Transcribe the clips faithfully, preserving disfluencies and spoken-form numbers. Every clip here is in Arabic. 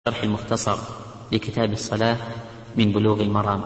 شرح المختصر لكتاب الصلاة من بلوغ المرام.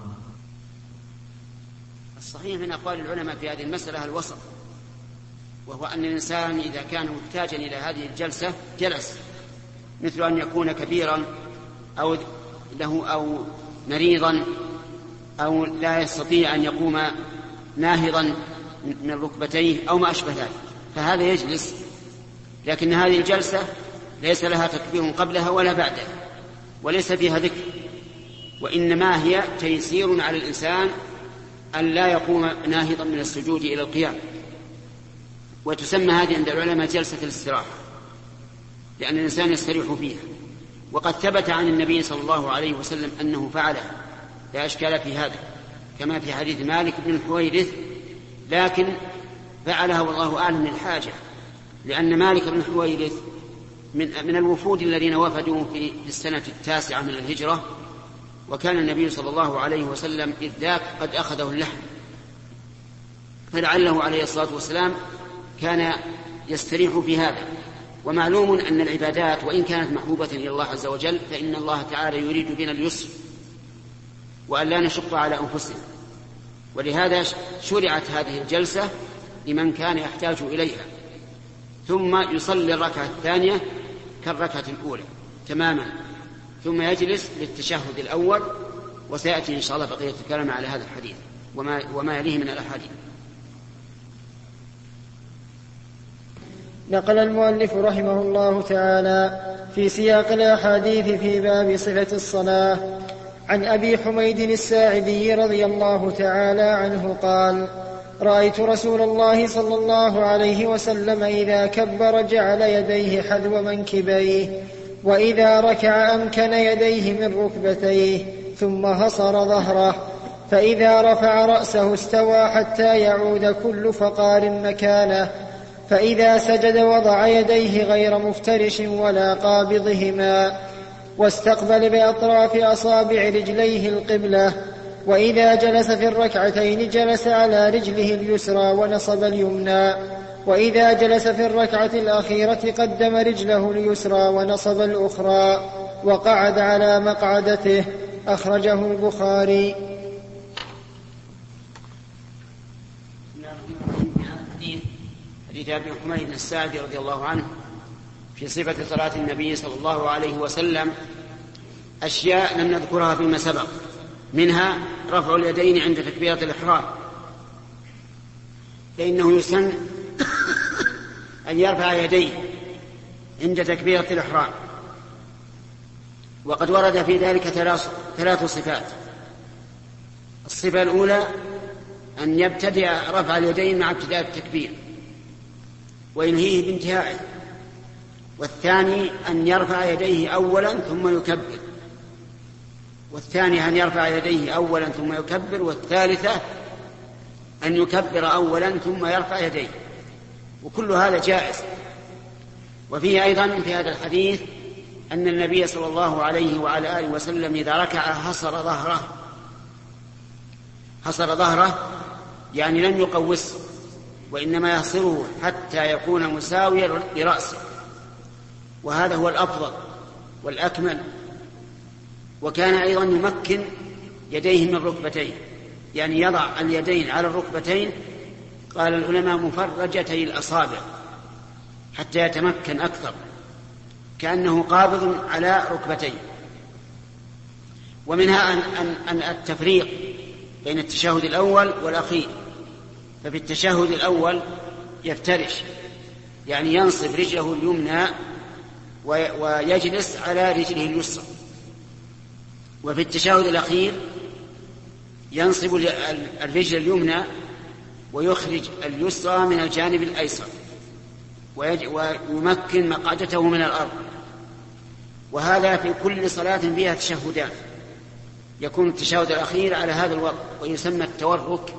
الصحيح من أقوال العلماء في هذه المسألة الوسط، وهو أن الإنسان إذا كان محتاجا إلى هذه الجلسة جلس، مثل أن يكون كبيرا أو له أو مريضا أو لا يستطيع أن يقوم ناهضا من ركبتيه أو ما أشبه ذلك، فهذا يجلس. لكن هذه الجلسة ليس لها تكبير قبلها ولا بعدها، وليس فيها ذكر، وإنما هي تيسير على الإنسان أن لا يقوم ناهضا من السجود إلى القيام. وتسمى هذه عند العلماء جلسة الاستراحة، لأن الإنسان يستريح فيها. وقد ثبت عن النبي صلى الله عليه وسلم أنه فعله، لا أشكال في هذا، كما في حديث مالك بن الحويرث، لكن فعلها والله أعلم الحاجة، لأن مالك بن الحويرث من, من الوفود الذين وفدوا في السنة التاسعة من الهجرة، وكان النبي صلى الله عليه وسلم إذ ذاك قد أخذه اللحم، فلعله عليه الصلاة والسلام كان يستريح في هذا. ومعلوم أن العبادات وإن كانت محبوبة إلى الله عز وجل فإن الله تعالى يريد بنا اليسر وأن لا نشق على أنفسنا، ولهذا شرعت هذه الجلسة لمن كان يحتاج إليها، ثم يصلي الركعة الثانية كالركعة الأولى تماما، ثم يجلس للتشهد الأول. وسيأتي إن شاء الله بقية الكلام على هذا الحديث وما, وما يليه من الأحاديث. نقل المؤلف رحمه الله تعالى في سياق الأحاديث في باب صفة الصلاة عن أبي حميد الساعدي رضي الله تعالى عنه قال: رأيت رسول الله صلى الله عليه وسلم إذا كبر جعل يديه حذو منكبيه، وإذا ركع أمكن يديه من ركبتيه، ثم هصر ظهره، فإذا رفع رأسه استوى حتى يعود كل فقار مكانه، فإذا سجد وضع يديه غير مفترش ولا قابضهما، واستقبل بأطراف أصابع رجليه القبلة، وإذا جلس في الركعتين جلس على رجله اليسرى ونصب اليمنى، وإذا جلس في الركعة الأخيرة قدم رجله اليسرى ونصب الأخرى، وقعد على مقعدته. أخرجه البخاري. حديث أبي حميد الساعدي رضي الله عنه في صفة صلاة النبي صلى الله عليه وسلم أشياء لم نذكرها فيما سبق، منها رفع اليدين عند تكبيرة الإحرام، فإنه يسن أن يرفع يديه عند تكبيرة الإحرام، وقد ورد في ذلك ثلاث صفات. الصفة الأولى أن يبتدئ رفع اليدين مع ابتداء التكبير وينهيه بانتهائه، والثاني أن يرفع يديه أولا ثم يكبر، والثاني أن يرفع يديه أولا ثم يكبر، والثالثة أن يكبر أولا ثم يرفع يديه، وكل هذا جائز. وفيه أيضا في هذا الحديث أن النبي صلى الله عليه وعلى آله وسلم إذا ركع حصر ظهره حصر ظهره يعني لم يقوس، وإنما يحصره حتى يكون مساويا لرأسه، وهذا هو الأفضل والأكمل. وكان أيضا يمكن يديه من ركبتيه، يعني يضع اليدين على الركبتين، قال العلماء مفرجتي الأصابع، حتى يتمكن أكثر كأنه قابض على ركبتيه. ومنها أن, أن, أن التفريق بين التشهد الأول والأخير، ففي التشهد الأول يفترش، يعني ينصب رجله اليمنى ويجلس على رجله اليسرى، وفي التشهد الأخير ينصب الرجل اليمنى ويخرج اليسرى من الجانب الأيسر ويمكن مقعدته من الأرض. وهذا في كل صلاة فيها تشهدان، يكون التشهد الأخير على هذا الوضع ويسمى التورك.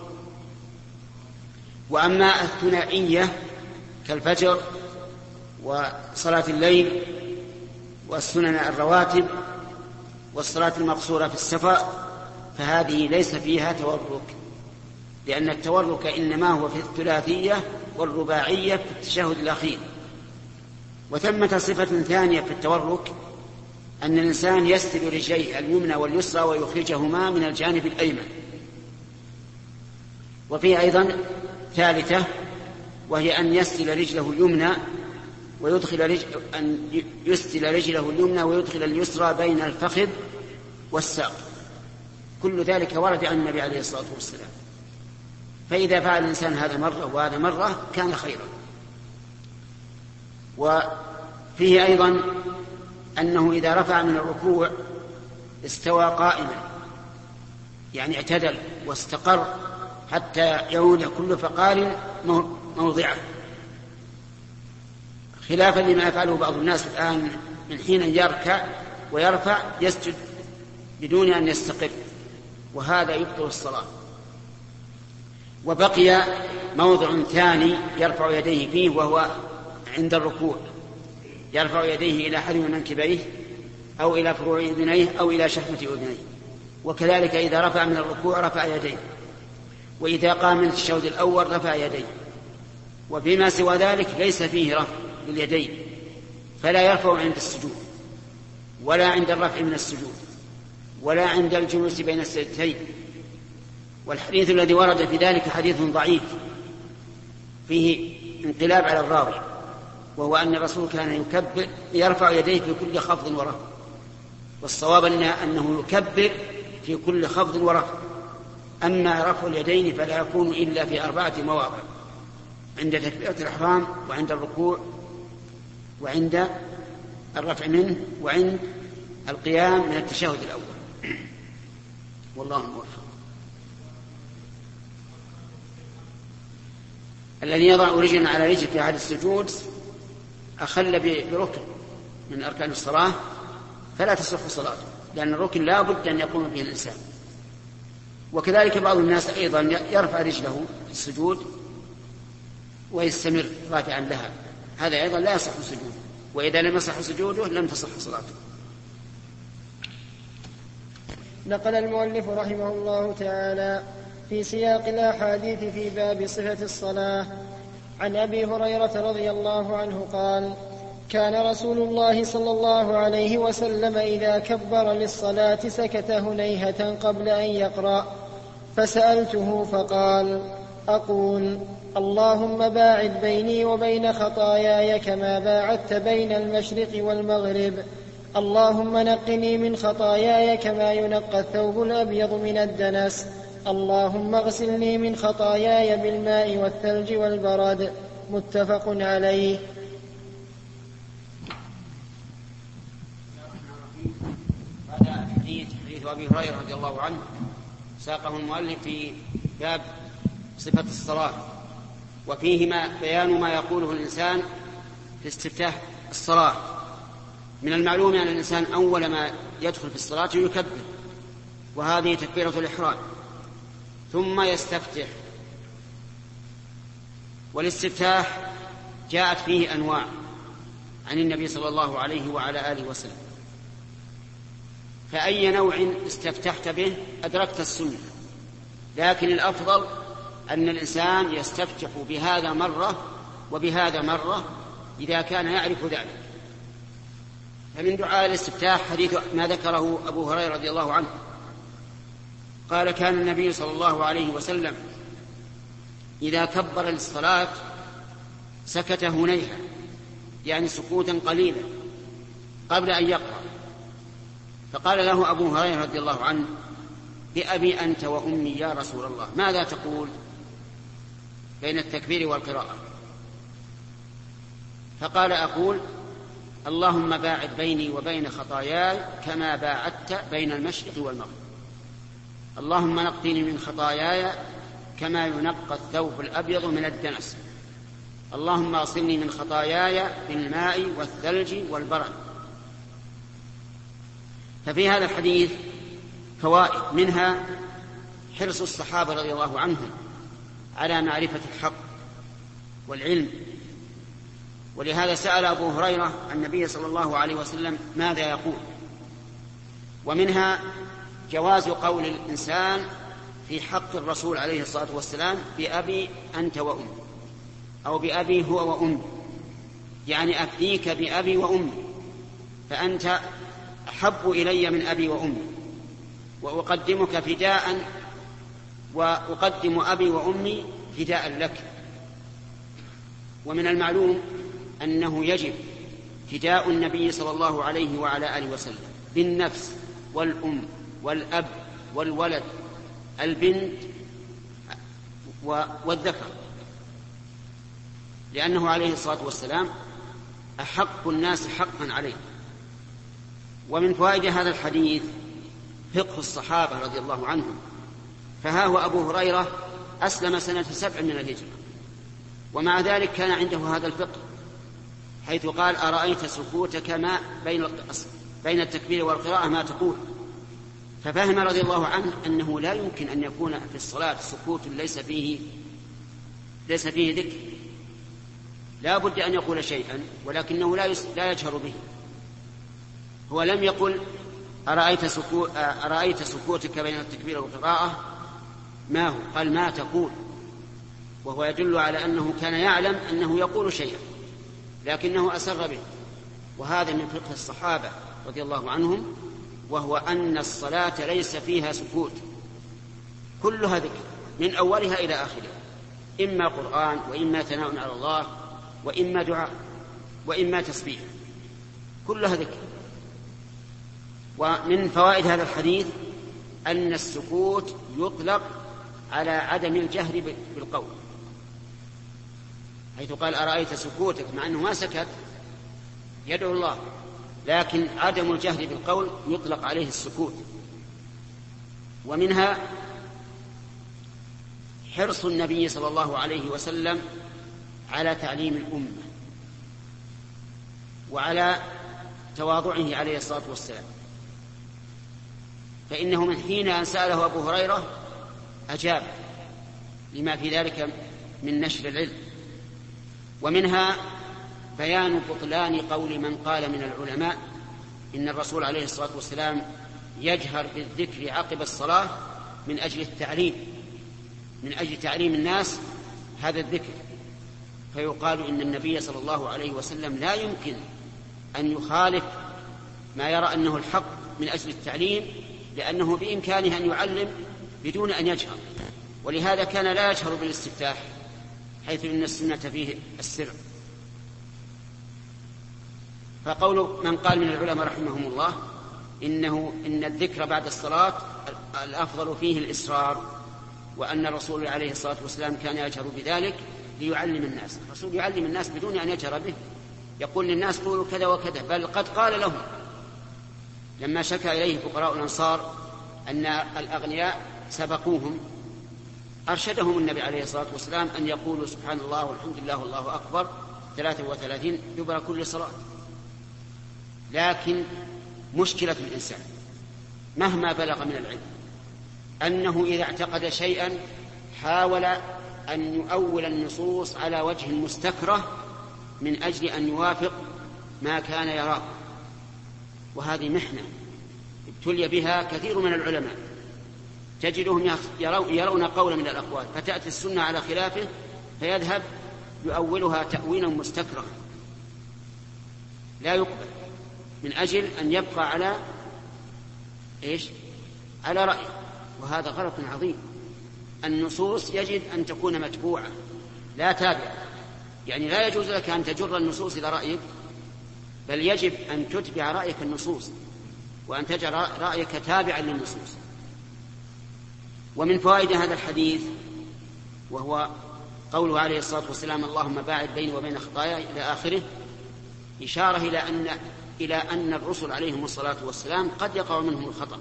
وأما الثنائية كالفجر وصلاة الليل والسنن الرواتب والصلاة المقصورة في السفر فهذه ليس فيها تورك، لأن التورك إنما هو في الثلاثية والرباعية في التشهد الأخير. وثمة صفة ثانية في التورك أن الإنسان يسدل رجليه اليمنى واليسرى ويخرجهما من الجانب الأيمن. وفيه أيضا ثالثة، وهي أن يسدل رجله اليمنى ويدخل رجل أن يسدل رجله اليمنى ويدخل اليسرى بين الفخذ والساق. كل ذلك ورد عن النبي عليه الصلاة والسلام. فإذا فعل الإنسان هذا مرة وهذا مرة كان خيرا. وفيه أيضا أنه إذا رفع من الركوع استوى قائما، يعني اعتدل واستقر حتى يعود كل فقار موضعه، خلافا لما يفعله بعض الناس الآن من حين يركع ويرفع يسجد بدون أن يستقر، وهذا يبطل الصلاة. وبقي موضع ثاني يرفع يديه فيه، وهو عند الركوع، يرفع يديه إلى حذو منكبيه أو إلى فروع أذنيه أو إلى شحمة أذنيه. وكذلك إذا رفع من الركوع رفع يديه، وإذا قام من التشهد الأول رفع يديه. وفيما سوى ذلك ليس فيه رفع باليدين، فلا يرفع عند السجود ولا عند الرفع من السجود ولا عند الجلوس بين السجدتين. والحديث الذي ورد في ذلك حديث ضعيف فيه انقلاب على الراوي، وهو أن الرسول كان يكبر يرفع يديه في كل خفض ورفع، والصواب أنه يكبر في كل خفض ورفع. أما رفع اليدين فلا يكون إلا في أربعة مواضع: عند تكبيرة الإحرام، وعند الركوع، وعند الرفع منه، وعند القيام من التشهد الأول. والله موفق. الذي يضع رجلا على رجل في حال السجود أخل بركن من أركان الصلاة فلا تصح صلاته، لأن الركن لا بد أن يقوم به الإنسان. وكذلك بعض الناس أيضا يرفع رجله في السجود ويستمر رافعا لها، هذا أيضا لا يصح سجوده، وإذا لم يصح سجوده لم تصح صلاته. نقل المؤلف رحمه الله تعالى في سياق الأحاديث في باب صفة الصلاة عن أبي هريرة رضي الله عنه قال: كان رسول الله صلى الله عليه وسلم إذا كبر للصلاة سكت هنيهة قبل أن يقرأ، فسألته فقال: أقول اللهم باعد بيني وبين خطاياي كما باعدت بين المشرق والمغرب، اللهم نقني من خطاياي كما ينقى الثوب الأبيض من الدنس، اللهم اغسلني من خطاياي بالماء والثلج والبرد. متفق عليه. هذا حديث حديث أبي هريرة رضي الله عنه ساقه المؤلف في باب صفة الصلاة، وفيه ما بيان ما يقوله الإنسان في استفتاح الصلاة. من المعلوم أن الإنسان أول ما يدخل في الصلاة يكبر، وهذه تكبيرة الإحرام، ثم يستفتح. والاستفتاح جاءت فيه أنواع عن النبي صلى الله عليه وعلى آله وسلم، فأي نوع استفتحت به أدركت السنة، لكن الأفضل أن الإنسان يستفتح بهذا مرة وبهذا مرة إذا كان يعرف ذلك. فمن دعاء الاستفتاح حديث ما ذكره أبو هريرة رضي الله عنه قال: كان النبي صلى الله عليه وسلم إذا كبر للصلاة سكت هنيهة، يعني سكوتا قليلا قبل أن يقرأ. فقال له أبو هريرة رضي الله عنه: بأبي أنت وأمي يا رسول الله، ماذا تقول بين التكبير والقراءة؟ فقال: أقول اللهم باعد بيني وبين خطاياي كما باعدت بين المشرق والمغرب، اللهم نقني من خطاياي كما ينقى الثوب الأبيض من الدنس، اللهم اغسلني من خطاياي بالماء والثلج والبرد. ففي هذا الحديث فوائد، منها حرص الصحابة رضي الله عنهم على معرفة الحق والعلم، ولهذا سأل أبو هريرة النبي صلى الله عليه وسلم ماذا يقول. ومنها جواز قول الإنسان في حق الرسول عليه الصلاة والسلام: بأبي أنت وأمي، أو بأبي هو وأمي، يعني أفديك بأبي وأمي، فأنت أحب إلي من أبي وأمي، وأقدمك فداء، وأقدم أبي وأمي فداء لك. ومن المعلوم أنه يجب فداء النبي صلى الله عليه وعلى آله وسلم بالنفس والأم والأب والولد، البنت والذكر، لأنه عليه الصلاة والسلام أحق الناس حقا عليه. ومن فوائد هذا الحديث فقه الصحابة رضي الله عنهم، فها هو أبو هريرة أسلم سنة سبع من الهجرة، ومع ذلك كان عنده هذا الفقه، حيث قال: أرأيت سكوتك ما بين بين التكبير والقراءة ما تقول. ففهم رضي الله عنه أنه لا يمكن أن يكون في الصلاة سكوت ليس فيه ليس فيه ذكر، لا بد أن يقول شيئا ولكنه لا لا يجهر به. هو لم يقل أرأيت, سكو أرأيت سكوتك بين التكبير والقراءة ما هو، قال ما تقول، وهو يدل على أنه كان يعلم أنه يقول شيئا لكنه أسر به. وهذا من فقه الصحابة رضي الله عنهم، وهو أن الصلاة ليس فيها سكوت، كلها ذكر من أولها إلى آخرها، إما قرآن وإما ثناء على الله وإما دعاء وإما تسبيح، كلها ذكر. ومن فوائد هذا الحديث أن السكوت يطلق على عدم الجهر بالقول، حيث قال أرأيت سكوتك، مع أنه ما سكت يدعو الله، لكن عدم الجهر بالقول يطلق عليه السكوت. ومنها حرص النبي صلى الله عليه وسلم على تعليم الأمة وعلى تواضعه عليه الصلاة والسلام، فإنه من حين أن سأله أبو هريرة أجاب لما في ذلك من نشر العلم. ومنها بيان بطلان قول من قال من العلماء إن الرسول عليه الصلاة والسلام يجهر بالذكر عقب الصلاة من أجل التعليم، من أجل تعليم الناس هذا الذكر، فيقال إن النبي صلى الله عليه وسلم لا يمكن أن يخالف ما يرى أنه الحق من أجل التعليم، لأنه بإمكانه أن يعلم بدون أن يجهر. ولهذا كان لا يجهر بالاستفتاح، حيث إن السنة فيه السر. فقول من قال من العلماء رحمهم الله إنه إن الذكر بعد الصلاة الأفضل فيه الإسرار، وأن الرسول عليه الصلاة والسلام كان يجهر بذلك ليعلم الناس. الرسول يعلم الناس بدون أن يجهر به، يقول للناس قولوا كذا وكذا، بل قد قال لهم لما شكى إليه فقراء الأنصار أن الأغنياء سبقوهم، أرشدهم النبي عليه الصلاة والسلام أن يقولوا سبحان الله والحمد لله والله أكبر ثلاثة وثلاثين دبر كل صلاة. لكن مشكلة الإنسان مهما بلغ من العلم أنه إذا اعتقد شيئا حاول أن يؤول النصوص على وجه مستكره من أجل أن يوافق ما كان يراه، وهذه محنة ابتلي بها كثير من العلماء، تجدهم يرون قولا من الأقوال فتأتي السنة على خلافه فيذهب يؤولها تأويلا مستكرها لا يقبل، من أجل أن يبقى على إيش؟ على رأي، وهذا غلط عظيم. النصوص يجب أن تكون متبوعة لا تابعة، يعني لا يجوز لك أن تجر النصوص إلى رأيك، بل يجب أن تتبع رأيك النصوص وأن تجعل رأيك تابعا للنصوص. ومن فوائد هذا الحديث وهو قوله عليه الصلاة والسلام اللهم باعد بيني وبين خطاياي إلى آخره، إشارة إلى أن إلى أن الرسل عليهم الصلاة والسلام قد يقع منهم الخطأ،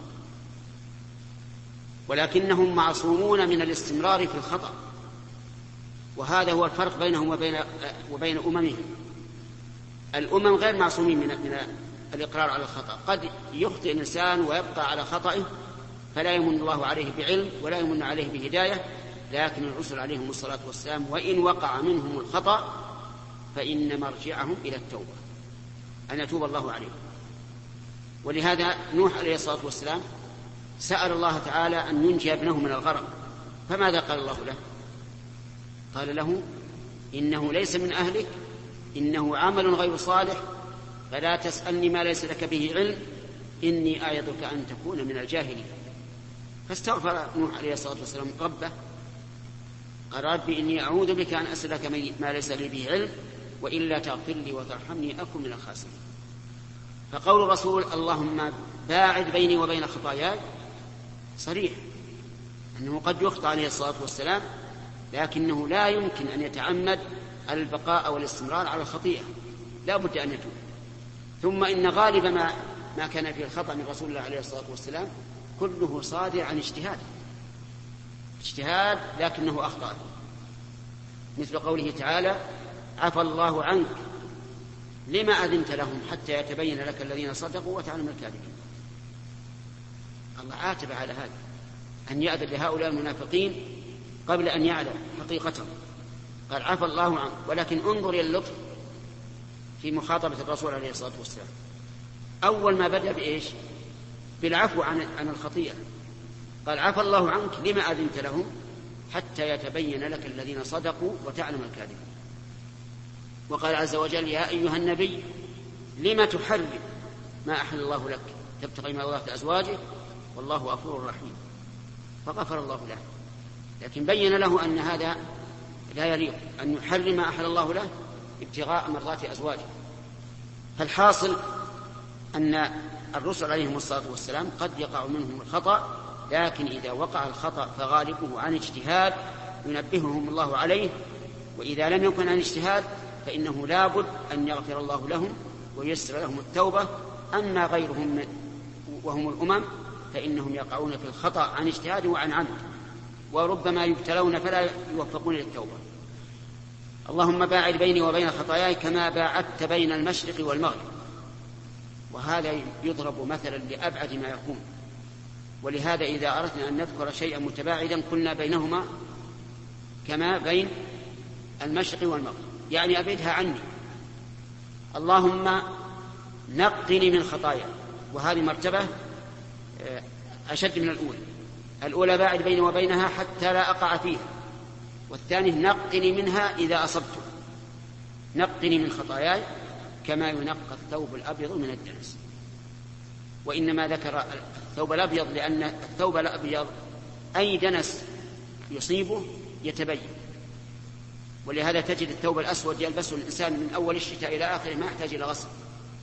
ولكنهم معصومون من الاستمرار في الخطأ، وهذا هو الفرق بينهم وبين وبين أممهم. الأمم غير معصومين من من الإقرار على الخطأ، قد يخطئ الإنسان ويبقى على خطئه فلا يمن الله عليه بعلم ولا يمن عليه بهداية، لكن الرسل عليهم الصلاة والسلام وإن وقع منهم الخطأ فإن مرجعهم إلى التوبة، أن يتوب الله عليهم. ولهذا نوح عليه الصلاة والسلام سأل الله تعالى أن ينجي ابنه من الغرق، فماذا قال الله له؟ قال له إنه ليس من أهلك، إنه عمل غير صالح، فلا تسألني ما ليس لك به علم، إني أعظك أن تكون من الجاهلين. فاستغفر نوح عليه الصلاة والسلام ربه، قال ربي إني أعوذ بك أن أسألك ما ليس لي به علم وإلا تغفر لي وترحمني أكن من الخاسرين. فقول الرسول اللهم باعد بيني وبين خطاياي صريح أنه قد يخطئ عليه الصلاة والسلام، لكنه لا يمكن أن يتعمد البقاء والاستمرار على الخطيئة، لا بد أن يتوب. ثم إن غالب ما, ما كان فيه الخطأ من رسول الله عليه الصلاة والسلام كله صادر عن اجتهاد اجتهاد لكنه أخطأ، مثل قوله تعالى عفى الله عنك لما أذنت لهم حتى يتبين لك الذين صدقوا وتعلم الكاذبين. الله عاتب على هذا، أن يأذن لهؤلاء المنافقين قبل أن يعلم حقيقتهم، قال عفى الله عنك. ولكن انظر إلى اللطف في مخاطبة الرسول عليه الصلاة والسلام، أول ما بدأ بإيش؟ بالعفو عن, عن الخطيئة، قال عفى الله عنك لما أذنت لهم حتى يتبين لك الذين صدقوا وتعلم الكاذبين. وقال عز وجل يا أيها النبي لما تحرم ما أحل الله لك تبتغي ما الله أزواجه والله غفور رحيم، فغفر الله له. لكن بين له أن هذا لا يليق أن يحرم ما أحل الله له ابتغاء مرضات أزواجه. فالحاصل أن الرسل عليهم الصلاة والسلام قد يقع منهم الخطأ، لكن إذا وقع الخطأ فغالبه عن اجتهاد ينبههم الله عليه، وإذا لم يكن عن اجتهاد فإنه لا بد أن يغفر الله لهم ويسر لهم التوبة. أما غيرهم وهم الأمم فإنهم يقعون في الخطأ عن اجتهاد وعن عمد، وربما يبتلون فلا يوفقون للتوبة. اللهم باعد بيني وبين خطاياي كما باعدت بين المشرق والمغرب. وهذا يضرب مثلا لأبعد ما يكون، ولهذا إذا أردنا أن نذكر شيئا متباعدا قلنا بينهما كما بين المشرق والمغرب، يعني أبعدها عني. اللهم نقني من خطايا، وهذه مرتبة أشد من الأولى. الأولى باعد بيني وبينها حتى لا أقع فيها، والثاني نقني منها إذا أصبت. نقني من خطاياي كما ينقى الثوب الأبيض من الدنس. وإنما ذكر الثوب الأبيض لأن الثوب الأبيض أي دنس يصيبه يتبين، ولهذا تجد الثوب الأسود يلبسه الإنسان من أول الشتاء إلى آخره ما يحتاج إلى غسل.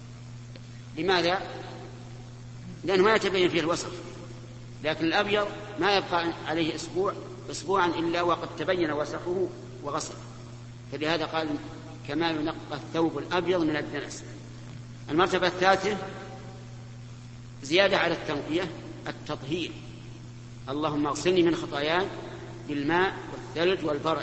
لماذا؟ لأنه ما يتبين فيه الوسخ. لكن الأبيض ما يبقى عليه أسبوع أسبوعا إلا وقد تبين وسخه وغسله. فلهذا قال كما ينقى الثوب الأبيض من الدنس. المرتبة الثالثة زيادة على التنقية التطهير. اللهم اغسلني من خطاياي بالماء والثلج والبرد.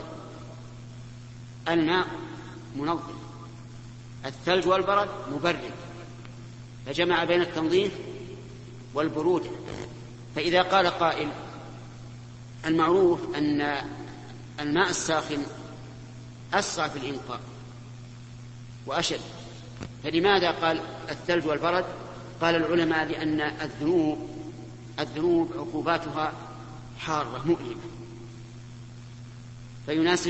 الماء منظم، الثلج والبرد مبرد، فجمع بين التنظيف والبرودة. فإذا قال قائل المعروف أن الماء الساخن أسرع في الإنقاء وأشد، فلماذا قال الثلج والبرد؟ قال العلماء لأن الذنوب الذنوب عقوباتها حارة مؤلمة، فيناسب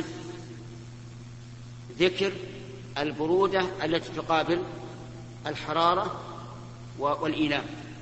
ذكر البرودة التي تقابل الحرارة والإيلام.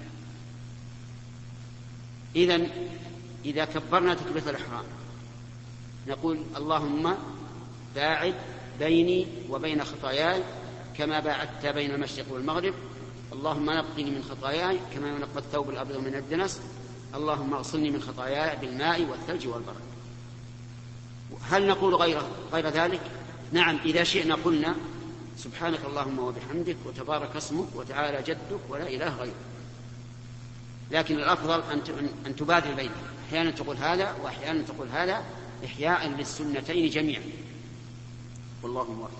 إذن إذا كبرنا تكبيرة الإحرام نقول اللهم باعد بيني وبين خطاياي كما باعدت بين المشرق والمغرب. اللهم نقني من خطاياي كما ينقى الثوب الأبيض من الدنس. اللهم اغسلني من خطاياي بالماء والثلج والبرد. هل نقول غير غير ذلك؟ نعم، إذا شئنا قلنا سبحانك اللهم وبحمدك وتبارك اسمك وتعالى جدك ولا إله غيرك. لكن الأفضل أن تبادل بينهم، أحيانا تقول هذا وأحيانا تقول هذا إحياء للسنتين جميعا، والله موفق.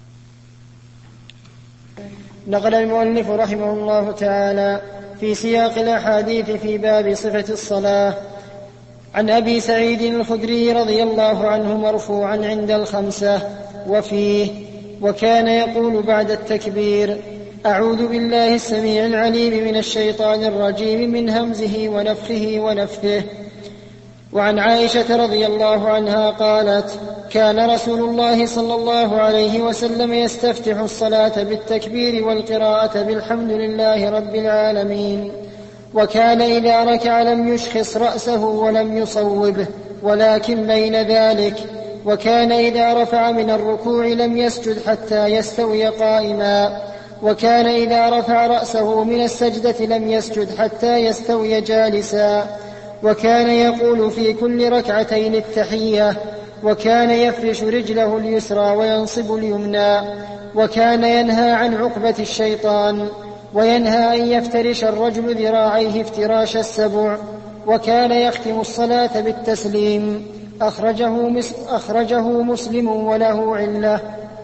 نقل المؤلف رحمه الله تعالى في سياق الأحاديث في باب صفة الصلاة عن أبي سعيد الخدري رضي الله عنه مرفوعا عند الخمسة وفيه: وكان يقول بعد التكبير: أعوذ بالله السميع العليم من الشيطان الرجيم من همزه ونفخه ونفثه. وعن عائشة رضي الله عنها قالت: كان رسول الله صلى الله عليه وسلم يستفتح الصلاة بالتكبير والقراءة بالحمد لله رب العالمين. وكان إذا ركع لم يشخص رأسه ولم يصوبه ولكن بين ذلك. وكان إذا رفع من الركوع لم يسجد حتى يستوي قائما. وكان إذا رفع رأسه من السجدة لم يسجد حتى يستوي جالسا. وكان يقول في كل ركعتين التحية. وكان يفرش رجله اليسرى وينصب اليمنى. وكان ينهى عن عقبة الشيطان، وينهى أن يفترش الرجل ذراعيه افتراش السبع. وكان يختم الصلاة بالتسليم. أخرجه, أخرجه مسلم وله علة.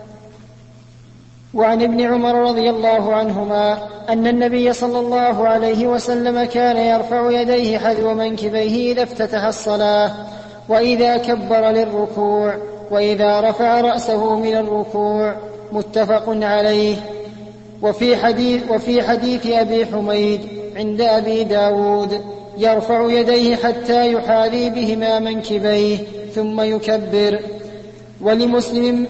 وعن ابن عمر رضي الله عنهما أن النبي صلى الله عليه وسلم كان يرفع يديه حذو منكبيه إذا افتتح الصلاة، وإذا كبر للركوع، وإذا رفع رأسه من الركوع. متفق عليه. وفي حديث, وفي حديث أبي حميد عند أبي داود يرفع يديه حتى يحاذي بهما منكبيه ثم يكبر. ولمسلم,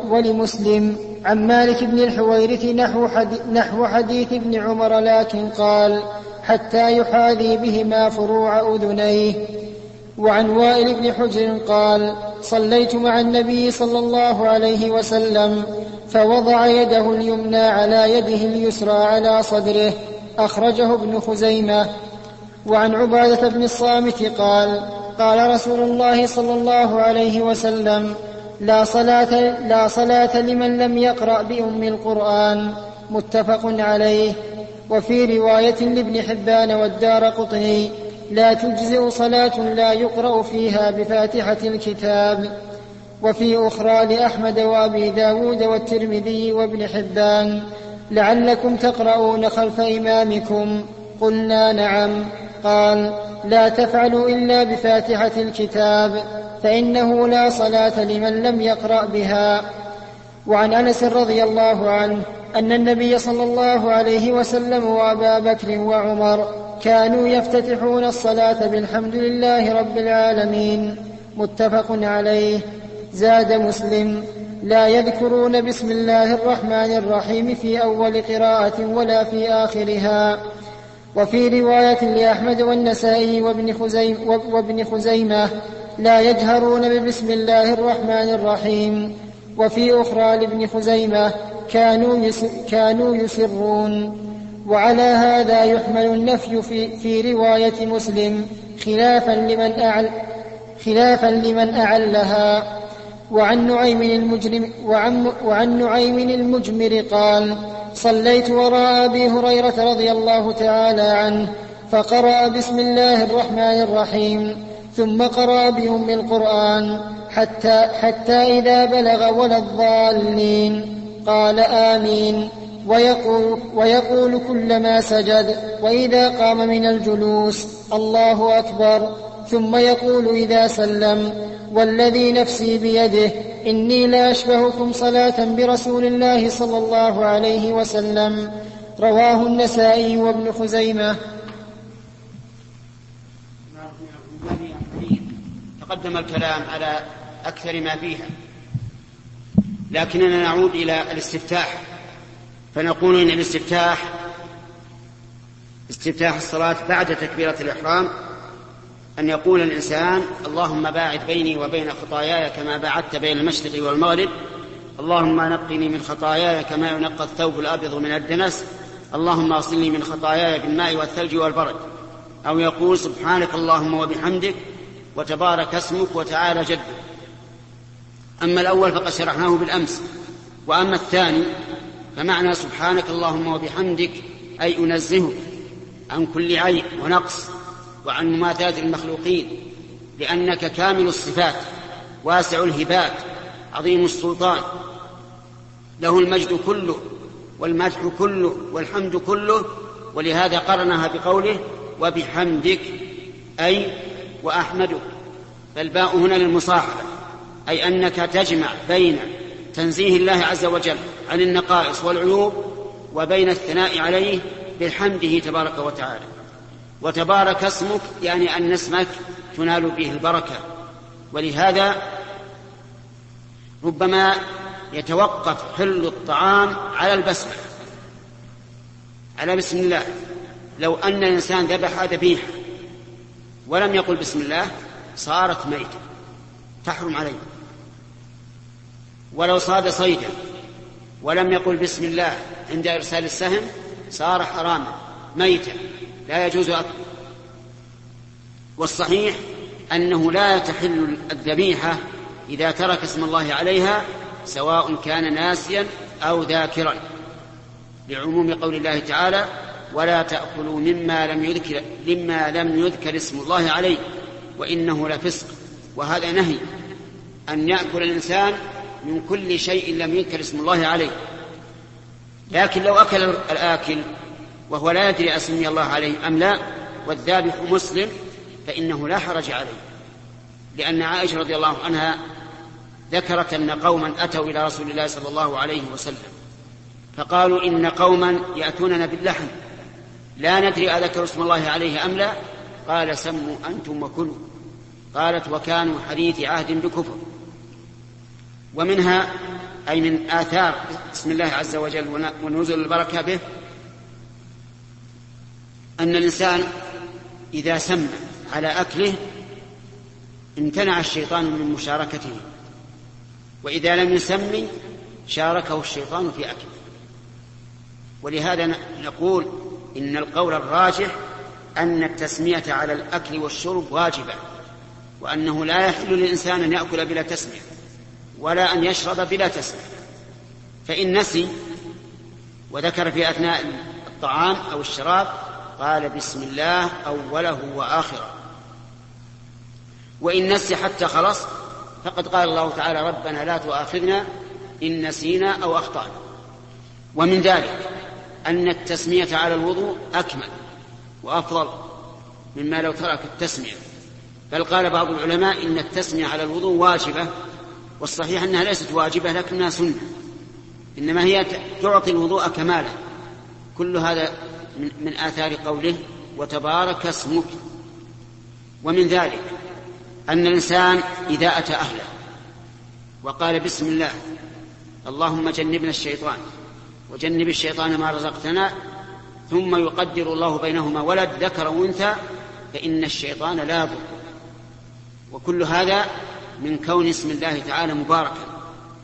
ولمسلم عن مالك بن الحويرث نحو, حديث نحو حديث ابن عمر، لكن قال حتى يحاذي بهما فروع أذنيه. وعن وائل بن حجر قال صليت مع النبي صلى الله عليه وسلم فوضع يده اليمنى على يده اليسرى على صدره. أخرجه ابن خزيمة. وعن عبادة بن الصامت قال قال رسول الله صلى الله عليه وسلم لا صلاة, لا صلاة لمن لم يقرأ بأم القرآن. متفق عليه. وفي رواية لابن حبان والدارقطني لا تجزئ صلاة لا يقرأ فيها بفاتحة الكتاب. وفي أخرى لأحمد وأبي داود والترمذي وابن حبان لعلكم تقرؤون خلف إمامكم. قلنا نعم. قال لا تفعلوا إلا بفاتحة الكتاب فإنه لا صلاة لمن لم يقرأ بها. وعن أنس رضي الله عنه أن النبي صلى الله عليه وسلم وأبا بكر وعمر كانوا يفتتحون الصلاة بالحمد لله رب العالمين. متفق عليه. زاد مسلم لا يذكرون بسم الله الرحمن الرحيم في أول قراءة ولا في آخرها. وفي رواية لأحمد والنسائي وابن خزيمة, وابن خزيمة لا يجهرون ببسم الله الرحمن الرحيم. وفي أخرى لابن خزيمة كانوا, كانوا يسرون. وعلى هذا يحمل النفي في, في رواية مسلم خلافا لمن, أعل خلافا لمن أعلها. وعن نعيم المجرم وعن, وعن نعيم المجمر قال صليت وراء أبي هريرة رضي الله تعالى عنه فقرأ بسم الله الرحمن الرحيم ثم قرأ بأم القرآن حتى, حتى إذا بلغ ولا الضالين قال آمين، ويقول, ويقول كلما سجد وإذا قام من الجلوس الله أكبر، ثم يقول إذا سلم والذي نفسي بيده إني لأشبهكم صلاة برسول الله صلى الله عليه وسلم. رواه النسائي وابن خزيمة. تقدم الكلام على أكثر ما فيها، لكننا نعود إلى الاستفتاح، فنقول إن الاستفتاح استفتاح الصلاة بعد تكبيرة الإحرام أن يقول الإنسان اللهم باعد بيني وبين خطاياي كما باعدت بين المشرق والمغرب، اللهم نقني من خطاياي كما ينقى الثوب الأبيض من الدنس، اللهم اغسلني من خطاياي بالماء والثلج والبرد. أو يقول سبحانك اللهم وبحمدك وتبارك اسمك وتعالى جدك. أما الأول فقد شرحناه بالأمس، وأما الثاني فمعنى سبحانك اللهم وبحمدك أي أنزهك عن كل عيب ونقص وعن مماثلة المخلوقين، لأنك كامل الصفات واسع الهبات عظيم السلطان، له المجد كله والمدح كله والحمد كله، ولهذا قرنها بقوله وبحمدك أي وأحمدك، فالباء هنا للمصاحبة، أي أنك تجمع بين تنزيه الله عز وجل عن النقائص والعيوب وبين الثناء عليه بحمده تبارك وتعالى. وتبارك اسمك يعني أن اسمك تنال به البركة، ولهذا ربما يتوقف حل الطعام على البسمة، على بسم الله. لو أن الإنسان ذبح ذبيحة ولم يقل بسم الله صارت ميتة تحرم عليه، ولو صاد صيدا ولم يقل بسم الله عند إرسال السهم صار حراما ميتا لا يجوز أكله. والصحيح أنه لا تحل الذبيحة إذا ترك اسم الله عليها سواء كان ناسيا أو ذاكرا، لعموم قول الله تعالى: ولا تأكلوا مما لم يذكر, مما لم يذكر اسم الله عليه وإنه لفسق. وهذا نهي أن يأكل الإنسان من كل شيء لم يذكر اسم الله عليه. لكن لو أكل الآكل وهو لا يدري أسمي الله عليه أم لا والذابح مسلم فإنه لا حرج عليه، لأن عائشة رضي الله عنها ذكرت أن قوما أتوا إلى رسول الله صلى الله عليه وسلم فقالوا: إن قوما يأتوننا باللحم لا ندري أذكر اسم الله عليه أم لا. قال: سموا أنتم وكلوا. قالت: وكانوا حديث عهد بكفر. ومنها أي من آثار اسم الله عز وجل ونزول البركة به أن الإنسان إذا سمى على أكله امتنع الشيطان من مشاركته، وإذا لم يسمي شاركه الشيطان في أكله. ولهذا نقول إن القول الراجح أن التسمية على الأكل والشرب واجبة، وأنه لا يحل للإنسان أن يأكل بلا تسمية ولا أن يشرب بلا تسمية. فإن نسي وذكر في أثناء الطعام أو الشراب قال بسم الله أوله وآخره. وإن نسي حتى خلص فقد قال الله تعالى: ربنا لا تؤاخذنا إن نسينا أو أخطأنا. ومن ذلك أن التسمية على الوضوء أكمل وأفضل مما لو ترك التسمية، بل قال بعض العلماء إن التسمية على الوضوء واجبة، والصحيح أنها ليست واجبة لكنها سنة، إنما هي تعطي الوضوء كماله. كل هذا من آثار قوله: وتبارك اسمك. ومن ذلك أن الإنسان إذا أتى أهله وقال بسم الله اللهم جنبنا الشيطان وجنب الشيطان ما رزقتنا، ثم يقدر الله بينهما ولد ذكر وانثى، فإن الشيطان لا يضر. وكل هذا من كون اسم الله تعالى مباركا.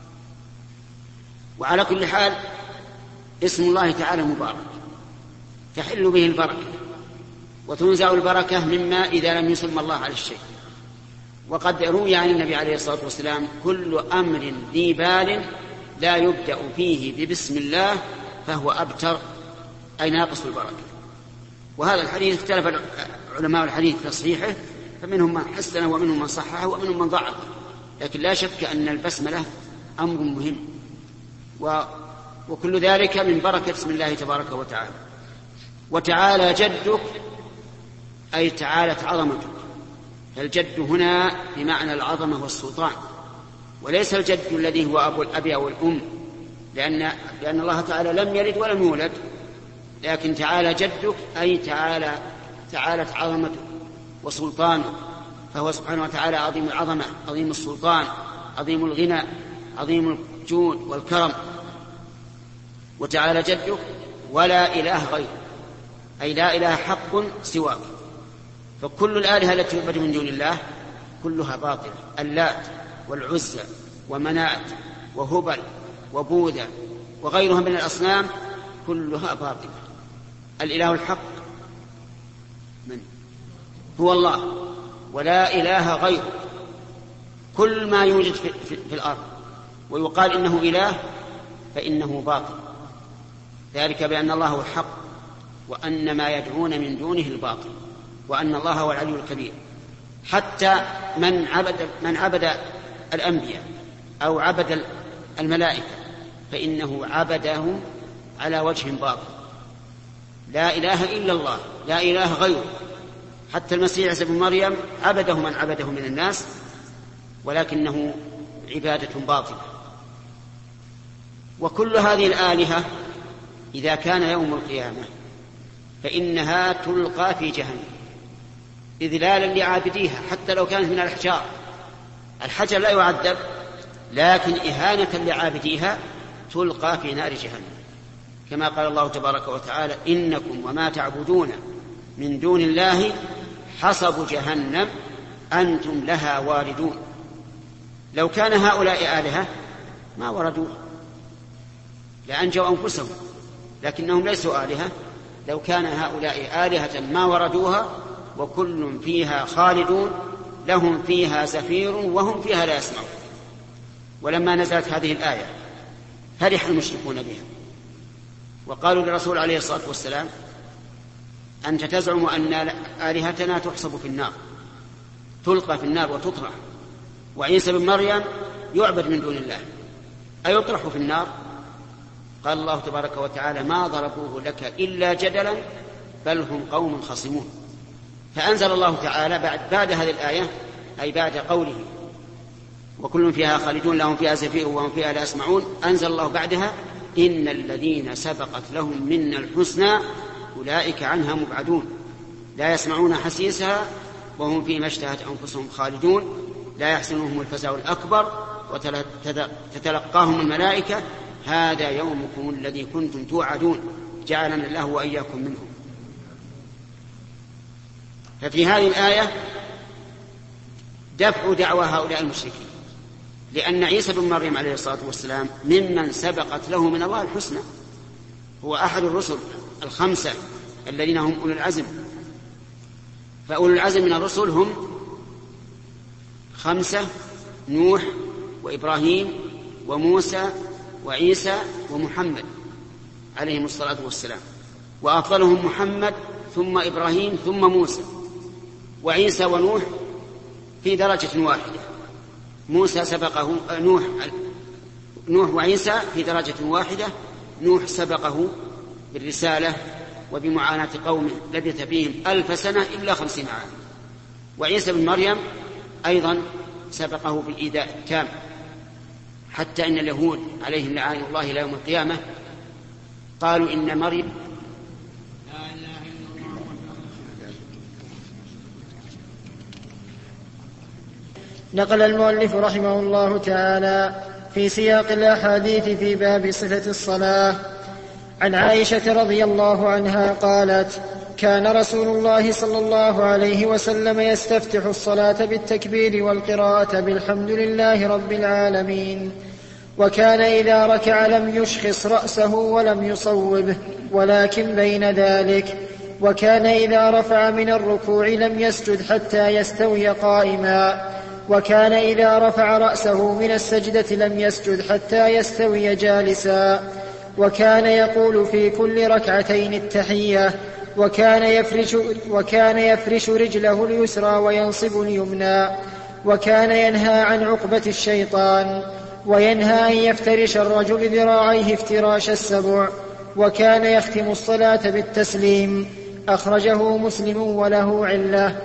وعلى كل حال اسم الله تعالى مبارك تحل به البركة وتنزع البركة مما إذا لم يسمى الله على الشيء. وقد روي عن النبي عليه الصلاة والسلام: كل أمر ذي بال لا يبدأ فيه ببسم الله فهو أبتر، أي ناقص البركة. وهذا الحديث اختلف علماء الحديث في تصحيحه، فمنهم من حسنه ومنهم من صححه ومنهم من ضعف، لكن لا شك أن البسملة أمر مهم، و... وكل ذلك من بركة اسم الله تبارك وتعالى. وتعالى جدك أي تعالت عظمتك. الجد هنا بمعنى العظمة والسلطان، وليس الجد الذي هو أبو الأب أو الأم، لأن, لأن الله تعالى لم يلد ولم يولد، لكن تعالى جدك أي تعالى تعالت عظمتك وسلطانك، فهو سبحانه وتعالى عظيم العظمة عظيم السلطان عظيم الغنى عظيم الجود والكرم. وتعالى جدك ولا إله غيره، أي لا إله حق سواك. فكل الآلهة التي تعبد من دون الله كلها باطلة، اللات والعزى ومنات وهبل وبوذا وغيرها من الأصنام كلها باطلة. الإله الحق من هو الله، ولا إله غيره. كل ما يوجد في, في, في الأرض ويقال إنه إله فإنه باطل، ذلك بأن الله هو الحق وأن ما يدعون من دونه الباطل، وأن الله هو العلي الكبير. حتى من عبد, من عبد الأنبياء أو عبد الملائكة فإنه عبدهم على وجه باطل. لا إله إلا الله، لا إله غيره. حتى المسيح عيسى بن مريم عبده من عبده من الناس، ولكنه عبادة باطلة. وكل هذه الآلهة إذا كان يوم القيامة فإنها تلقى في جهنم إذلالا لعابديها، حتى لو كانت من الأحجار. الحجر لا يعذب لكن إهانة لعابديها تلقى في نار جهنم، كما قال الله تبارك وتعالى: إنكم وما تعبدون من دون الله حصب جهنم أنتم لها واردون. لو كان هؤلاء آلهة ما وردوا لأنجوا أنفسهم، لكنهم ليسوا آلهة. لو كان هؤلاء آلهة ما وردوها، وكل فيها خالدون لهم فيها زفير وهم فيها لا يسمعون. ولما نزلت هذه الآية فرح المشركون بها وقالوا للرسول عليه الصلاة والسلام: أنت تزعم أن آلهتنا تحصب في النار، تلقى في النار وتطرح، وعيسى بن مريم يعبد من دون الله، أيطرح في النار؟ قال الله تبارك وتعالى: ما ضربوه لك إلا جدلا بل هم قوم خصمون. فأنزل الله تعالى بعد, بعد هذه الآية، أي بعد قوله وكل فيها خالدون لهم فيها زفير وهم فيها لا يسمعون، أنزل الله بعدها: إن الذين سبقت لهم منا الحسنى أولئك عنها مبعدون لا يسمعون حسيسها وهم فيما اشتهت أنفسهم خالدون لا يحزنهم الفزع الأكبر وتتلقاهم الملائكة هذا يومكم الذي كنتم توعدون جعلنا الله وإياكم منهم. ففي هذه الآية دفع دعوى هؤلاء المشركين، لأن عيسى بن مريم عليه الصلاة والسلام ممن سبقت له من الله الحسنى، هو أحد الرسل الخمسة الذين هم أولو العزم. فأولو العزم من الرسل هم خمسة: نوح وإبراهيم وموسى وعيسى ومحمد عليهم الصلاة والسلام، وأفضلهم محمد ثم إبراهيم ثم موسى. وعيسى ونوح في درجة واحدة، موسى سبقه نوح نوح وعيسى في درجة واحدة. نوح سبقه بالرسالة وبمعاناة قومه لبث فيهم ألف سنة إلا خمسين عاما. وعيسى بن مريم أيضا سبقه بالإيذاء التام، حتى إن اليهود عليهم لعائن الله إلى يوم القيامة قالوا إن مريم نقل المؤلف رحمه الله تعالى في سياق الأحاديث في باب صفة الصلاة عن عائشة رضي الله عنها قالت: كان رسول الله صلى الله عليه وسلم يستفتح الصلاة بالتكبير والقراءة بالحمد لله رب العالمين، وكان إذا ركع لم يشخص رأسه ولم يصوبه ولكن بين ذلك، وكان إذا رفع من الركوع لم يسجد حتى يستوي قائما، وكان إذا رفع رأسه من السجدة لم يسجد حتى يستوي جالسا، وكان يقول في كل ركعتين التحية، وكان يفرش, وكان يفرش رجله اليسرى وينصب اليمنى، وكان ينهى عن عقبة الشيطان، وينهى أن يفترش الرجل ذراعيه افتراش السبع، وكان يختم الصلاة بالتسليم. أخرجه مسلم وله علة.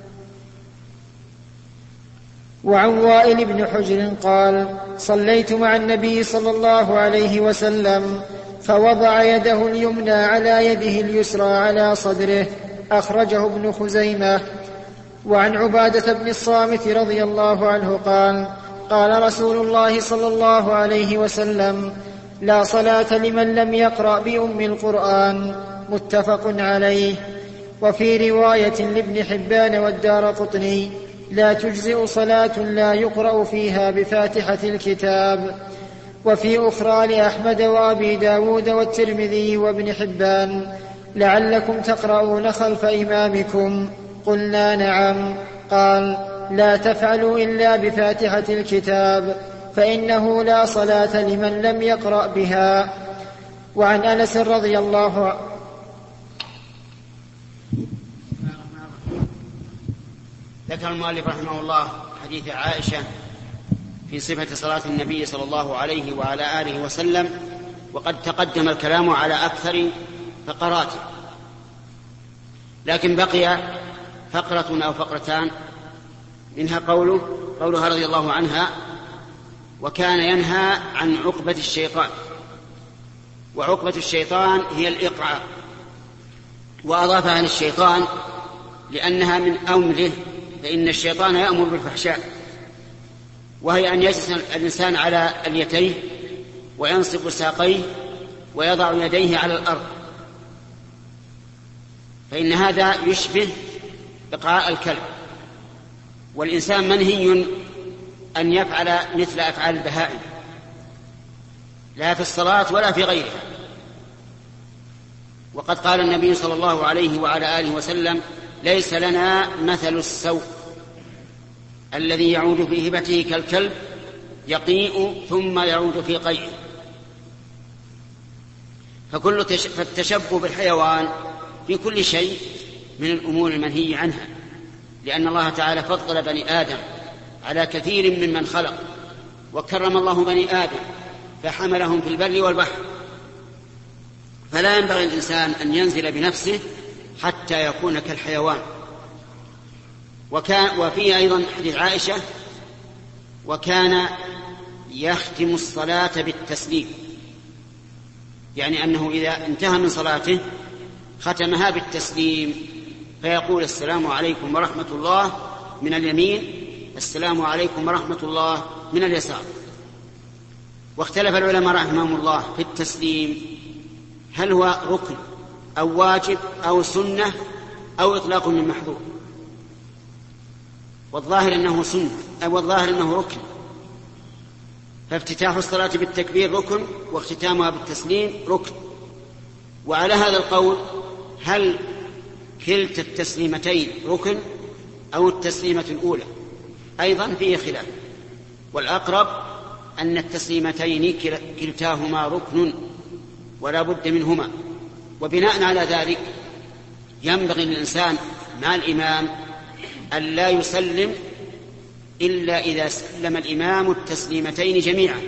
وعن وائل بن حجر قال: صليت مع النبي صلى الله عليه وسلم فوضع يده اليمنى على يده اليسرى على صدره. أخرجه ابن خزيمة. وعن عبادة بن الصامت رضي الله عنه قال: قال رسول الله صلى الله عليه وسلم: لا صلاة لمن لم يقرأ بأم القرآن. متفق عليه. وفي رواية لابن حبان والدارقطني: لا تجزئ صلاة لا يقرأ فيها بفاتحة الكتاب. وفي أخرى لأحمد وأبي داود والترمذي وابن حبان: لعلكم تقرؤون خلف إمامكم. قلنا نعم. قال: لا تفعلوا إلا بفاتحة الكتاب فإنه لا صلاة لمن لم يقرأ بها. وعن أنس رضي الله عنه ذكر المؤلف رحمه الله حديث عائشة في صفة صلاة النبي صلى الله عليه وعلى آله وسلم، وقد تقدم الكلام على أكثر فقراته، لكن بقي فقرة أو فقرتان منها قوله قولها رضي الله عنها: وكان ينهى عن عقبة الشيطان. وعقبة الشيطان هي الإقعاء، وأضافها للشيطان لأنها من أمره، فإن الشيطان يأمر بالفحشاء وهي أن يجلس الإنسان على اليتيه وينصب ساقيه ويضع يديه على الأرض، فإن هذا يشبه إقعاء الكلب، والإنسان منهي أن يفعل مثل أفعال البهائم لا في الصلاة ولا في غيرها. وقد قال النبي صلى الله عليه وعلى آله وسلم: ليس لنا مثل السوء الذي يعود في هبته كالكلب يقيء ثم يعود في قيئه. فكل تش... فالتشبه بالحيوان في كل شيء من الأمور المنهي عنها، لأن الله تعالى فضل بني آدم على كثير ممن خلق، وكرم الله بني آدم فحملهم في البر والبحر، فلا ينبغي الإنسان أن ينزل بنفسه حتى يكون كالحيوان. وكان وفيه أيضا حديث عائشة: وكان يختم الصلاة بالتسليم، يعني أنه إذا انتهى من صلاته ختمها بالتسليم، فيقول: السلام عليكم ورحمة الله من اليمين، السلام عليكم ورحمة الله من اليسار. واختلف العلماء رحمهم الله في التسليم، هل هو ركن أو واجب أو سنة أو إطلاق من محظور، والظاهر أنه سنة أو الظاهر أنه ركن، فافتتاح الصلاة بالتكبير ركن واختتامها بالتسليم ركن. وعلى هذا القول هل كلتا التسليمتين ركن أو التسليمة الأولى أيضا فيه خلاف، والأقرب أن التسليمتين كلتاهما ركن ولا بد منهما. وبناء على ذلك ينبغي للإنسان مع الإمام أن لا يسلم إلا إذا سلم الإمام التسليمتين جميعا.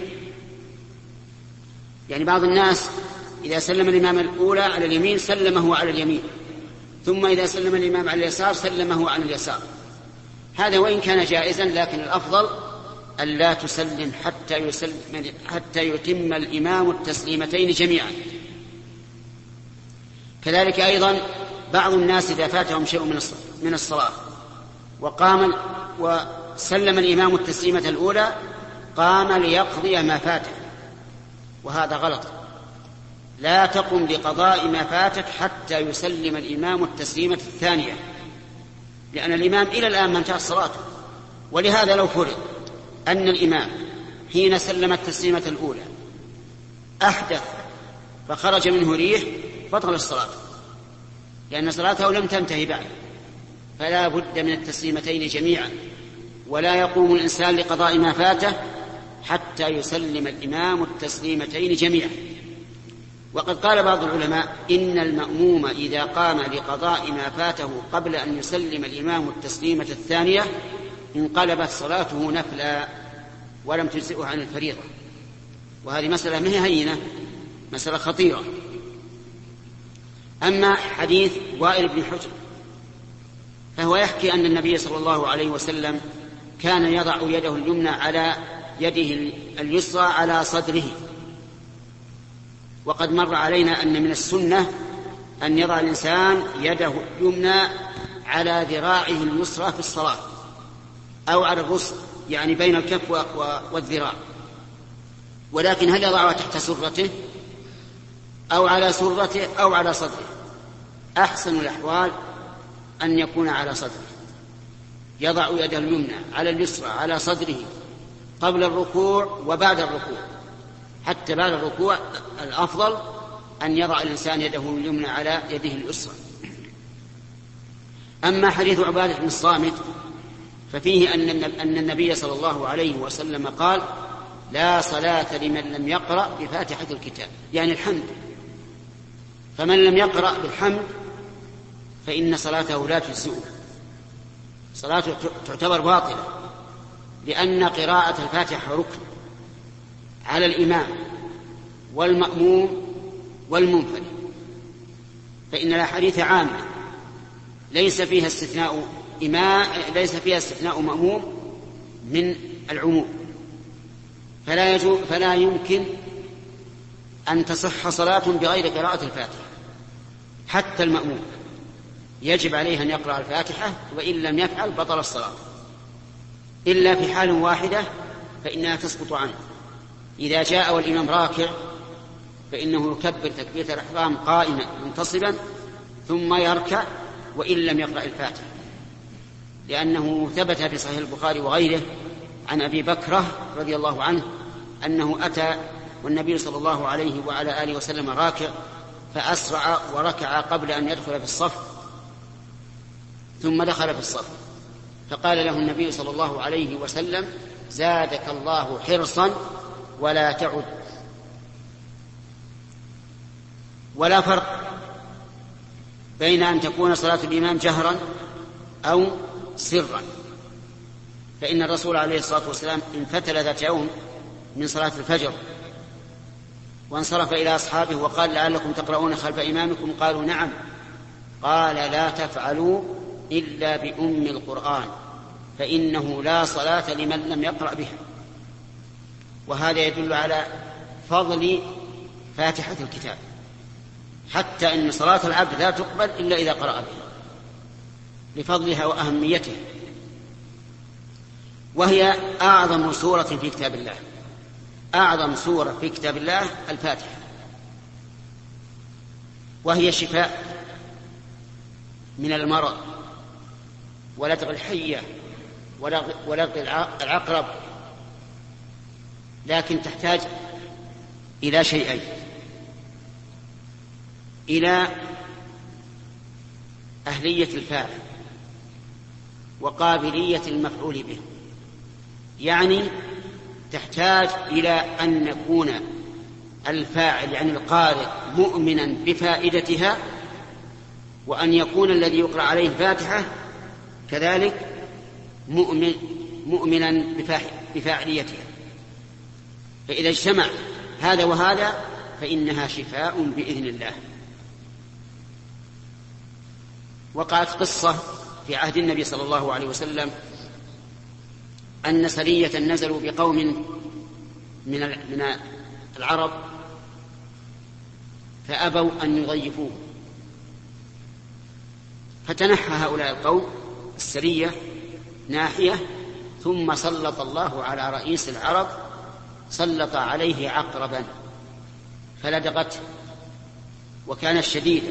يعني بعض الناس إذا سلم الإمام الأولى على اليمين سلمه على اليمين، ثم إذا سلم الإمام على اليسار سلمه على اليسار. هذا وإن كان جائزا، لكن الأفضل أن لا تسلم حتى, يسلم حتى يتم الإمام التسليمتين جميعا. كذلك أيضا بعض الناس إذا فاتهم شيء من الصلاة وقام وسلم الإمام التسليمة الأولى قام ليقضي ما فاته، وهذا غلط. لا تقم لقضاء ما فاتك حتى يسلم الإمام التسليمة الثانية، لأن الإمام إلى الآن ما انتهت صلاته. ولهذا لو فرض أن الإمام حين سلم التسليمة الأولى أحدث فخرج منه ريح بطل الصلاة، لأن صلاته لم تنتهي بعد، فلا بد من التسليمتين جميعا، ولا يقوم الإنسان لقضاء ما فاته حتى يسلم الإمام التسليمتين جميعا. وقد قال بعض العلماء إن المأموم إذا قام لقضاء ما فاته قبل أن يسلم الإمام التسليمة الثانية انقلبت صلاته نفلا ولم تجزئه عن الفريضة. وهذه مسألة ما هي هينة، مسألة خطيرة. أما حديث وائل بن حجر فهو يحكي أن النبي صلى الله عليه وسلم كان يضع يده اليمنى على يده اليسرى على صدره، وقد مر علينا أن من السنة أن يضع الإنسان يده اليمنى على ذراعه اليسرى في الصلاة أو على الرسغ، يعني بين الكف والذراع. ولكن هل يضعها تحت سرته أو على سرته أو على صدره؟ أحسن الأحوال أن يكون على صدره، يضع يده اليمنى على اليسرى على صدره قبل الركوع وبعد الركوع. حتى بعد الركوع الأفضل أن يضع الإنسان يده اليمنى على يده اليسرى. أما حديث عبادة بن الصامت ففيه أن النبي صلى الله عليه وسلم قال: لا صلاة لمن لم يقرأ بفاتحة الكتاب، يعني الحمد. فمن لم يقرأ بالحمد فإن صلاته لا تجزئه، صلاته تعتبر باطلة، لأن قراءة الفاتحة ركن على الإمام والمأموم والمنفرد. فإن الأحاديث عامة ليس فيها استثناء إمام، ليس فيها استثناء مأموم من العموم، فلا يجوز فلا يمكن أن تصح صلاة بغير قراءة الفاتحة. حتى المأموم يجب عليه أن يقرأ الفاتحة، وإن لم يفعل بطل الصلاة، إلا في حال واحدة فإنها تسقط عنه. إذا جاء والإمام راكع فإنه يكبر تكبيرة الإحرام قائما منتصبا ثم يركع وإن لم يقرأ الفاتحة، لأنه ثبت في صحيح البخاري وغيره عن أبي بكرة رضي الله عنه أنه أتى والنبي صلى الله عليه وعلى آله وسلم راكع فأسرع وركع قبل أن يدخل في الصف ثم دخل في الصف، فقال له النبي صلى الله عليه وسلم: زادك الله حرصا ولا تعد. ولا فرق بين أن تكون صلاة الإمام جهرا أو سرا، فإن الرسول عليه الصلاة والسلام انفتل ذات يوم من صلاة الفجر وانصرف إلى أصحابه وقال: لعلكم تقرؤون خلف إمامكم؟ قالوا: نعم. قال: لا تفعلوا إلا بأم القرآن فإنه لا صلاة لمن لم يقرأ بها. وهذا يدل على فضل فاتحة الكتاب، حتى إن صلاة العبد لا تقبل إلا إذا قرأ بها لفضلها وأهميتها، وهي أعظم سورة في كتاب الله. أعظم سورة في كتاب الله الفاتحة، وهي شفاء من المرض ولدغ الحية ولدغ العقرب، لكن تحتاج إلى شيئين: إلى أهلية الفاعل وقابلية المفعول به، يعني تحتاج إلى أن يكون الفاعل يعني القارئ مؤمنا بفائدتها، وأن يكون الذي يقرأ عليه الفاتحة كذلك مؤمن مؤمنا بفاعليتها. فإذا اجتمع هذا وهذا فإنها شفاء بإذن الله. وقعت قصة في عهد النبي صلى الله عليه وسلم أن سرية نزلوا بقوم من من العرب فأبوا أن يضيفوه، فتنحى هؤلاء القوم السرية ناحية، ثم سلط الله على رئيس العرب سلط عليه عقربا فلدغته وكانت شديدة،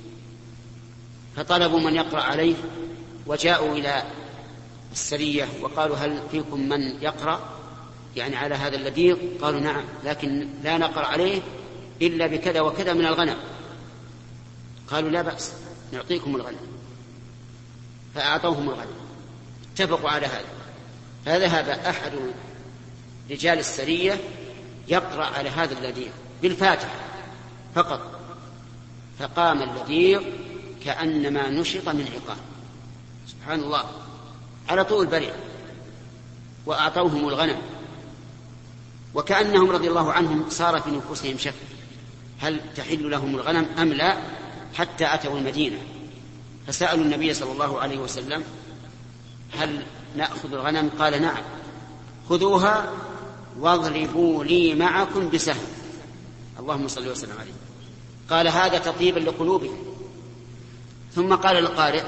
فطلبوا من يقرأ عليه وجاءوا إلى السرية وقالوا: هل فيكم من يقرأ يعني على هذا اللديغ؟ قالوا: نعم، لكن لا نقرأ عليه إلا بكذا وكذا من الغنم. قالوا: لا بأس، نعطيكم الغنم. فأعطوهم الغنم، اتفقوا على هذا. فذهب أحد رجال السرية يقرأ على هذا اللديغ بالفاتحة فقط، فقام اللديغ كأنما نشط من عقال، سبحان الله، على طول بريء، وأعطوهم الغنم. وكأنهم رضي الله عنهم صار في نفوسهم شك: هل تحل لهم الغنم أم لا؟ حتى أتوا المدينة فسألوا النبي صلى الله عليه وسلم: هل نأخذ الغنم؟ قال: نعم، خذوها واضربوا لي معكم بسهم. اللهم صل وسلم عليه. قال: هذا تطيبا لقلوبهم. ثم قال للقارئ: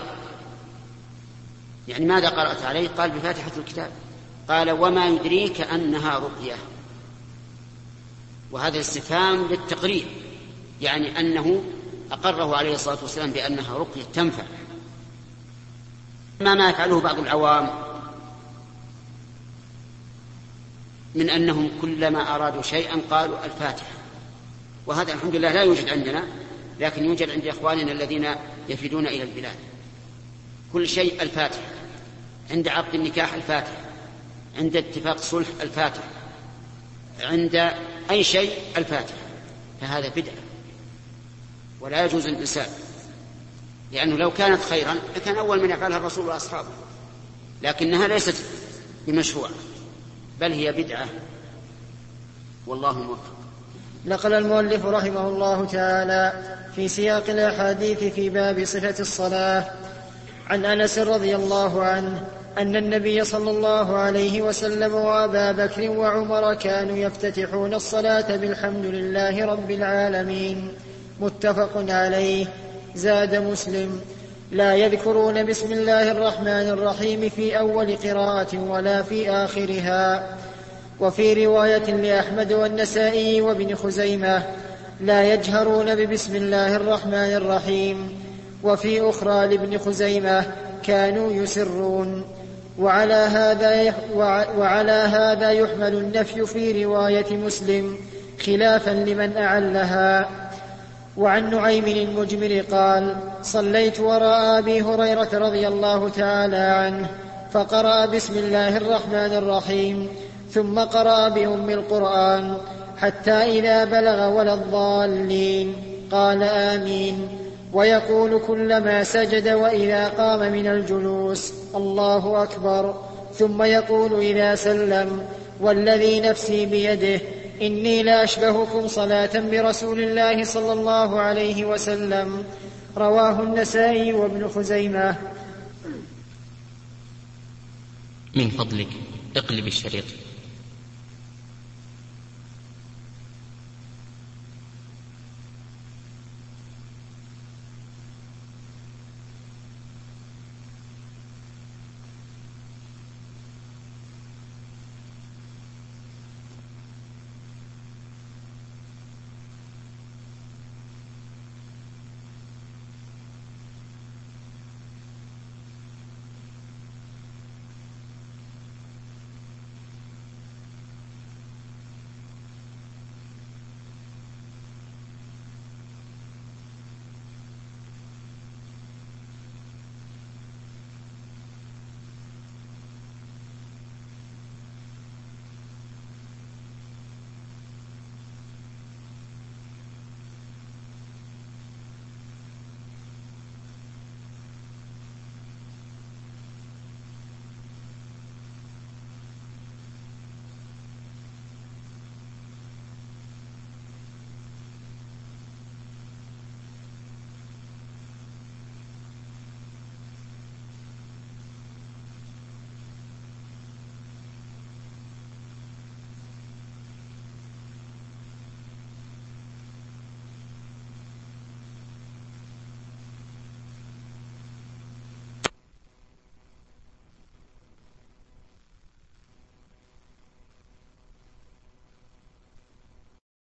يعني ماذا قرأت عليه؟ قال: بفاتحة الكتاب. قال: وما يدريك أنها رقية؟ وهذا استفهام للتقرير، يعني أنه أقره عليه الصلاة والسلام بأنها رقية تنفع. ما ما يفعله بعض العوام من أنهم كلما أرادوا شيئا قالوا الفاتحة، وهذا الحمد لله لا يوجد عندنا، لكن يوجد عند إخواننا الذين يفيدون إلى البلاد. كل شيء الفاتحة، عند عقد النكاح الفاتحة، عند اتفاق صلح الفاتحة، عند أي شيء الفاتحة. فهذا بدعة ولا يجوز الإنسان، لأنه لو كانت خيرا لكان أول من يفعلها الرسول وأصحابه، لكنها ليست بمشروع بل هي بدعة، والله موفق. نقل المؤلف رحمه الله تعالى في سياق الأحاديث في باب صفة الصلاة عن أنس رضي الله عنه أن النبي صلى الله عليه وسلم وأبا بكر وعمر كانوا يفتتحون الصلاة بالحمد لله رب العالمين، متفق عليه. زاد مسلم: لا يذكرون بسم الله الرحمن الرحيم في أول قراءة ولا في آخرها. وفي رواية لأحمد والنسائي وابن خزيمة لا يجهرون ببسم الله الرحمن الرحيم. وفي أخرى لابن خزيمة كانوا يسرون. وعلى هذا, وعلى هذا يحمل النفي في رواية مسلم خلافا لمن أعلها. وعن نعيم المجمر قال: صليت وراء أبي هريرة رضي الله تعالى عنه فقرأ بسم الله الرحمن الرحيم ثم قرأ بأم القرآن حتى إذا بلغ ولا الضالين قال آمين، ويقول كلما سجد وإذا قام من الجلوس الله أكبر، ثم يقول إذا سلم: والذي نفسي بيده إني لأشبهكم صلاة برسول الله صلى الله عليه وسلم. رواه النسائي وابن خزيمة. من فضلك اقلب الشريط.